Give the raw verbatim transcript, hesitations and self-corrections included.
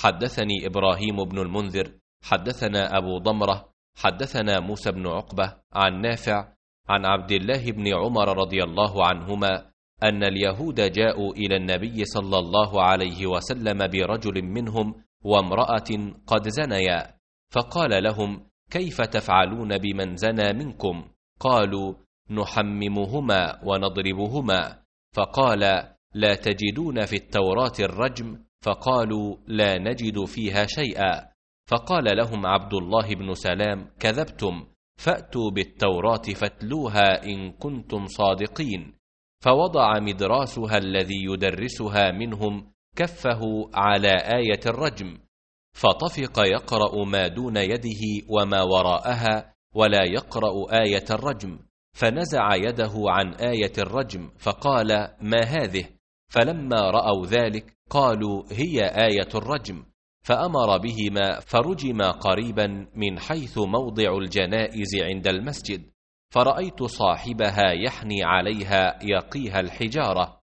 حدثني إبراهيم بن المنذر حدثنا أبو ضمرة حدثنا موسى بن عقبة عن نافع عن عبد الله بن عمر رضي الله عنهما أن اليهود جاءوا إلى النبي صلى الله عليه وسلم برجل منهم وامرأة قد زنيا، فقال لهم: كيف تفعلون بمن زنى منكم؟ قالوا: نحممهما ونضربهما. فقال: لا تجدون في التوراة الرجم؟ فقالوا: لا نجد فيها شيئا. فقال لهم عبد الله بن سلام: كذبتم، فأتوا بالتوراة فاتلوها إن كنتم صادقين. فوضع مدراسها الذي يدرسها منهم كفه على آية الرجم، فطفق يقرأ ما دون يده وما وراءها ولا يقرأ آية الرجم، فنزع يده عن آية الرجم فقال: ما هذه؟ فلما رأوا ذلك قالوا: هي آية الرجم، فأمر بهما فرجما قريبا من حيث موضع الجنائز عند المسجد، فرأيت صاحبها يحني عليها يقيها الحجارة،